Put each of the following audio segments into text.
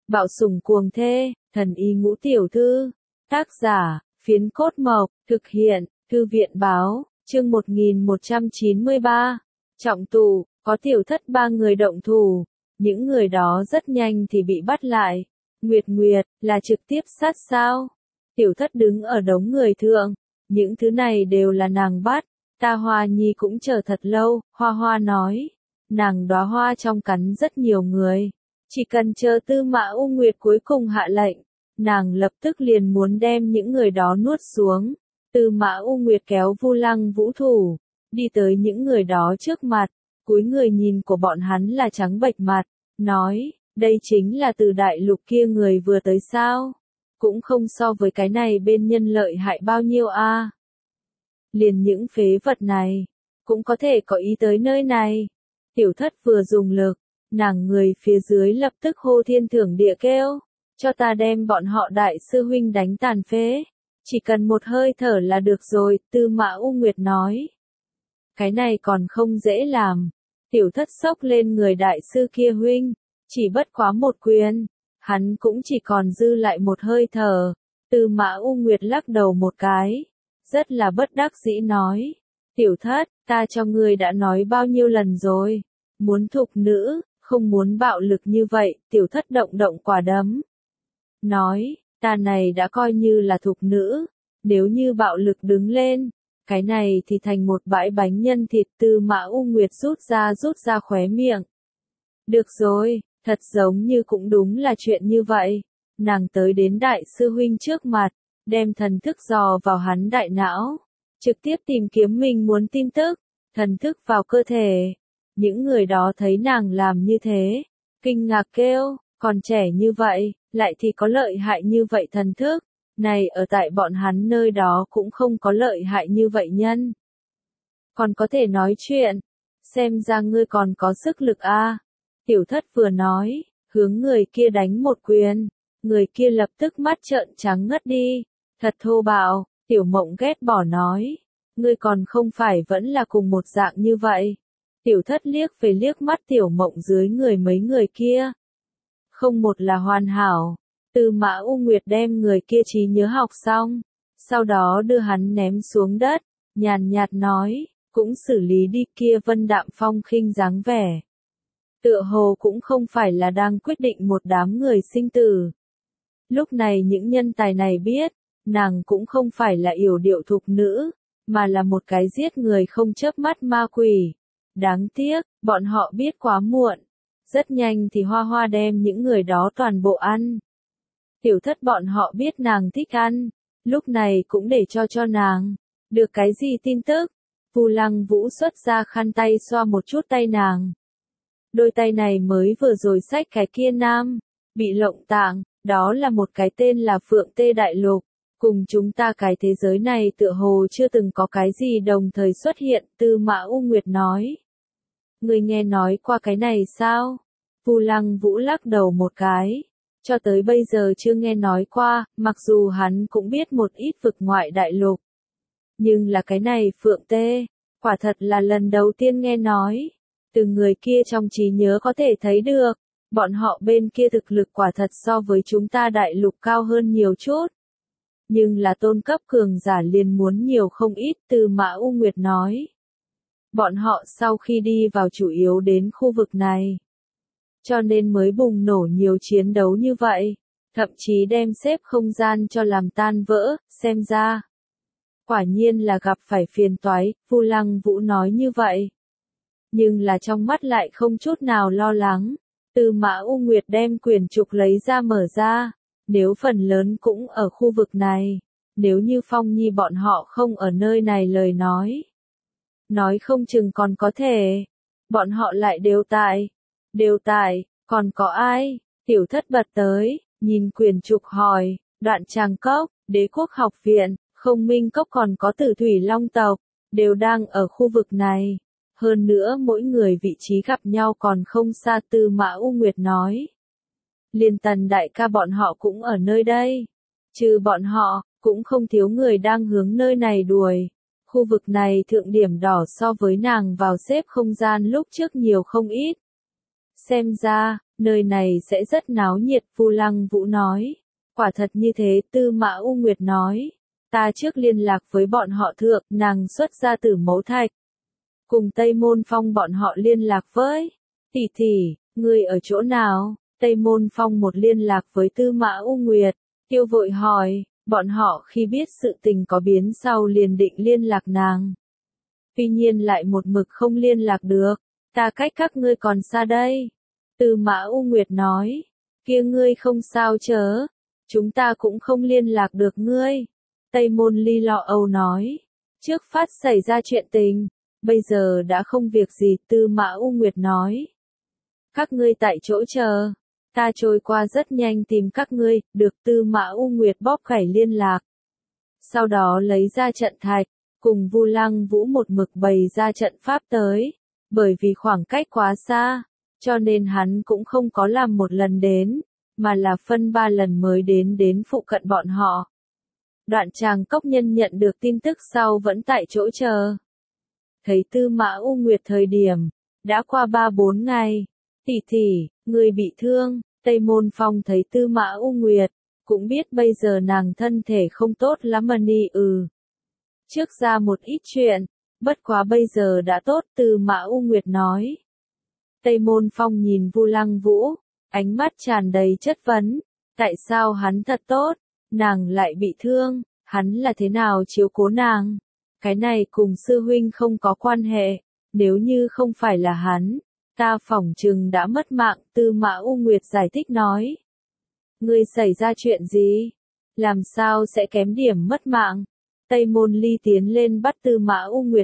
Bạo sủng cuồng thê, thần y ngũ tiểu thư. Tác giả, Phiến Cốt Mộc, thực hiện, Thư viện báo, chương 1193. Trọng tù, có tiểu thất 3 người động thủ. Những người đó rất nhanh thì bị bắt lại. Nguyệt, là trực tiếp sát sao? Tiểu thất đứng ở đống người thượng. Những thứ này đều là nàng bắt. Ta Hoa Nhi cũng chờ thật lâu, Hoa Hoa nói. Nàng đóa hoa trong cắn rất nhiều người. Chỉ cần chờ Tư Mã U Nguyệt cuối cùng hạ lệnh, nàng lập tức liền muốn đem những người đó nuốt xuống. Tư Mã U Nguyệt kéo Vu Lăng Vũ thủ, đi tới những người đó trước mặt, cúi người nhìn của bọn hắn là trắng bệch mặt, nói, đây chính là từ đại lục kia người vừa tới sao? Cũng không so với cái này bên nhân lợi hại bao nhiêu a. Liền những phế vật này, cũng có thể có ý tới nơi này. Tiểu thất vừa dùng lực, nàng người phía dưới lập tức hô thiên thưởng địa kêu, cho ta đem bọn họ đại sư huynh đánh tàn phế. Chỉ cần một hơi thở là được rồi, Tư Mã U Nguyệt nói. Cái này còn không dễ làm. Tiểu thất xốc lên người đại sư kia huynh, chỉ bất quá một quyền, hắn cũng chỉ còn dư lại một hơi thở. Tư Mã U Nguyệt lắc đầu một cái, rất là bất đắc dĩ nói. Tiểu thất, ta cho ngươi đã nói bao nhiêu lần rồi, muốn thục nữ, không muốn bạo lực như vậy. Tiểu thất động quả đấm. Nói, ta này đã coi như là thục nữ, nếu như bạo lực đứng lên, cái này thì thành một bãi bánh nhân thịt. Tư Mã U Nguyệt rút ra khóe miệng. Được rồi, thật giống như cũng đúng là chuyện như vậy. Nàng tới đến đại sư huynh trước mặt, đem thần thức dò vào hắn đại não, trực tiếp tìm kiếm mình muốn tin tức, thần thức vào cơ thể. Những người đó thấy nàng làm như thế, kinh ngạc kêu, còn trẻ như vậy, lại thì có lợi hại như vậy thần thức, này ở tại bọn hắn nơi đó cũng không có lợi hại như vậy nhân. Còn có thể nói chuyện, xem ra ngươi còn có sức lực a. Tiểu thất vừa nói, hướng người kia đánh một quyền, người kia lập tức mắt trợn trắng ngất đi, thật thô bạo. Tiểu Mộng ghét bỏ nói, ngươi còn không phải vẫn là cùng một dạng như vậy. Tiểu thất liếc mắt Tiểu Mộng dưới người mấy người kia. Không một là hoàn hảo. Tư Mã U Nguyệt đem người kia trí nhớ học xong, sau đó đưa hắn ném xuống đất, nhàn nhạt nói, cũng xử lý đi. Kia Vân Đạm Phong khinh dáng vẻ, tựa hồ cũng không phải là đang quyết định một đám người sinh tử. Lúc này những nhân tài này biết, nàng cũng không phải là yểu điệu thục nữ, mà là một cái giết người không chớp mắt ma quỷ. Đáng tiếc, bọn họ biết quá muộn. Rất nhanh thì Hoa Hoa đem những người đó toàn bộ ăn. Tiểu thất bọn họ biết nàng thích ăn, lúc này cũng để cho nàng. Được cái gì tin tức? Vu Lăng Vũ xuất ra khăn tay xoa một chút tay nàng. Đôi tay này mới vừa rồi xách cái kia nam, bị lộng tạng, đó là một cái tên là Phượng Tê Đại Lục. Cùng chúng ta cái thế giới này tựa hồ chưa từng có cái gì đồng thời xuất hiện. Tư Mã U Nguyệt nói. Người nghe nói qua cái này sao? Vu Lăng Vũ lắc đầu một cái. Cho tới bây giờ chưa nghe nói qua, mặc dù hắn cũng biết một ít vực ngoại đại lục. Nhưng là cái này Phượng Tê, quả thật là lần đầu tiên nghe nói. Từ người kia trong trí nhớ có thể thấy được, bọn họ bên kia thực lực quả thật so với chúng ta đại lục cao hơn nhiều chút. Nhưng là tôn cấp cường giả liền muốn nhiều không ít. Tư Mã U Nguyệt nói. Bọn họ sau khi đi vào chủ yếu đến khu vực này, cho nên mới bùng nổ nhiều chiến đấu như vậy, thậm chí đem xếp không gian cho làm tan vỡ. Xem ra, quả nhiên là gặp phải phiền toái. Vu Lăng Vũ nói như vậy, nhưng là trong mắt lại không chút nào lo lắng. Tư Mã U Nguyệt đem quyển trục lấy ra mở ra, nếu phần lớn cũng ở khu vực này, nếu như Phong Nhi bọn họ không ở nơi này lời nói không chừng còn có thể, bọn họ lại đều tại, còn có ai? Tiểu thất bật tới, nhìn quyển trục hỏi, Đoạn Tràng Cốc, Đế Quốc Học Viện, Không Minh Cốc còn có Tử Thủy Long tộc, đều đang ở khu vực này. Hơn nữa mỗi người vị trí gặp nhau còn không xa. Tư Mã U Nguyệt nói. Liên Tần đại ca bọn họ cũng ở nơi đây. Trừ bọn họ, cũng không thiếu người đang hướng nơi này đuổi. Khu vực này thượng điểm đỏ so với nàng vào xếp không gian lúc trước nhiều không ít. Xem ra, Nơi này sẽ rất náo nhiệt, Vu Lăng Vũ nói. Quả thật như thế, Tư Mã U Nguyệt nói. Ta trước liên lạc với bọn họ thượng, nàng xuất ra Tử Mẫu Thạch. Cùng Tây Môn Phong bọn họ liên lạc với. Tỷ tỷ, ngươi ở chỗ nào? Tây Môn Phong một liên lạc với Tư Mã U Nguyệt. Tiêu vội hỏi, bọn họ khi biết sự tình có biến sau liền định liên lạc nàng. Tuy nhiên lại một mực không liên lạc được. Ta cách các ngươi còn xa đây. Tư Mã U Nguyệt nói. Kia ngươi không sao chớ. Chúng ta cũng không liên lạc được ngươi. Tây Môn Ly lo âu nói. Trước phát xảy ra chuyện tình. Bây giờ đã không việc gì, Tư Mã U Nguyệt nói. Các ngươi tại chỗ chờ. Ta trôi qua rất nhanh tìm các ngươi, được Tư Mã U Nguyệt bóp khẩy liên lạc. Sau đó lấy ra trận thạch, cùng Vu Lăng Vũ một mực bày ra trận pháp tới. Bởi vì khoảng cách quá xa, cho nên hắn cũng không có làm một lần đến, mà là phân 3 lần mới đến phụ cận bọn họ. Đoạn Tràng Cốc Nhân nhận được tin tức sau vẫn tại chỗ chờ. Thấy Tư Mã U Nguyệt thời điểm, đã qua 3-4 ngày. Tỷ tỷ, người bị thương. Tây Môn Phong thấy Tư Mã U Nguyệt, cũng biết bây giờ nàng thân thể không tốt lắm mà trước ra một ít chuyện, bất quá bây giờ đã tốt, Tư Mã U Nguyệt nói. Tây Môn Phong nhìn Vu Lăng Vũ, ánh mắt tràn đầy chất vấn, tại sao hắn thật tốt, nàng lại bị thương, hắn là thế nào chiếu cố nàng? Cái này cùng sư huynh không có quan hệ, nếu như không phải là hắn, ta phỏng chừng đã mất mạng, Tư Mã U Nguyệt giải thích nói. Ngươi xảy ra chuyện gì? Làm sao sẽ kém điểm mất mạng? Tây Môn Ly tiến lên bắt Tư Mã U Nguyệt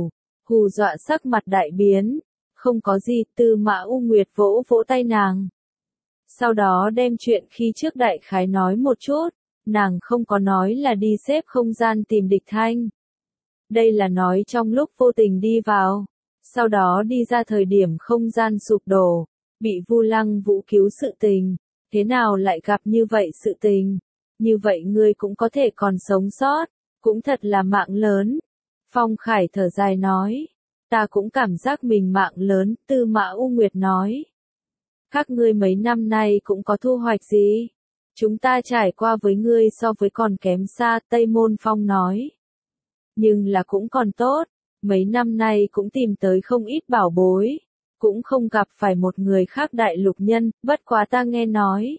hù dọa sắc mặt đại biến. Không có gì, Tư Mã U Nguyệt vỗ vỗ tay nàng. Sau đó đem chuyện khi trước đại khái nói một chút, nàng không có nói là đi xếp không gian tìm địch thanh. Đây là nói trong lúc vô tình đi vào, sau đó đi ra thời điểm không gian sụp đổ, bị Vu Lăng Vũ cứu sự tình, thế nào lại gặp như vậy sự tình, như vậy ngươi cũng có thể còn sống sót, cũng thật là mạng lớn. Phong Khải thở dài nói, ta cũng cảm giác mình mạng lớn, Tư Mã U Nguyệt nói. Các ngươi mấy năm nay cũng có thu hoạch gì? Chúng ta trải qua với ngươi so với còn kém xa, Tây Môn Phong nói. Nhưng là cũng còn tốt, mấy năm nay cũng tìm tới không ít bảo bối, cũng không gặp phải một người khác đại lục nhân, bất quá ta nghe nói.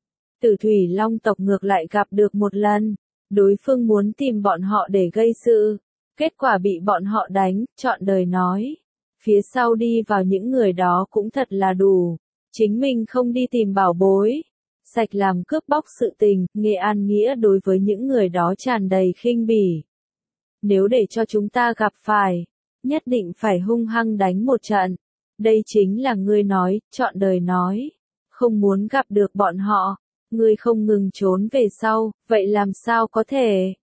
Tử Thủy Long tộc ngược lại gặp được một lần, đối phương muốn tìm bọn họ để gây sự, kết quả bị bọn họ đánh, trọn đời nói. Phía sau đi vào những người đó cũng thật là đủ, chính mình không đi tìm bảo bối, sạch làm cướp bóc sự tình, Nghệ An Nghĩa đối với những người đó tràn đầy khinh bỉ. Nếu để cho chúng ta gặp phải, nhất định phải hung hăng đánh một trận. Đây chính là ngươi nói, trọn đời nói. Không muốn gặp được bọn họ, ngươi không ngừng trốn về sau, vậy làm sao có thể?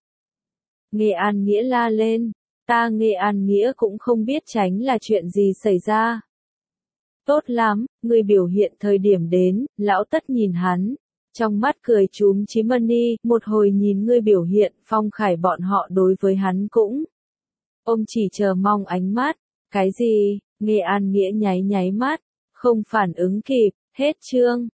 Nghệ An Nghĩa la lên, ta Nghệ An Nghĩa cũng không biết tránh là chuyện gì xảy ra. Tốt lắm, ngươi biểu hiện thời điểm đến, lão tất nhìn hắn. Trong mắt cười chúm chí mani, một hồi nhìn ngươi biểu hiện, Phong Khải bọn họ đối với hắn cũng. Ông chỉ chờ mong ánh mắt, cái gì, Nghệ An Nghĩa nháy mắt, không phản ứng kịp, hết chương.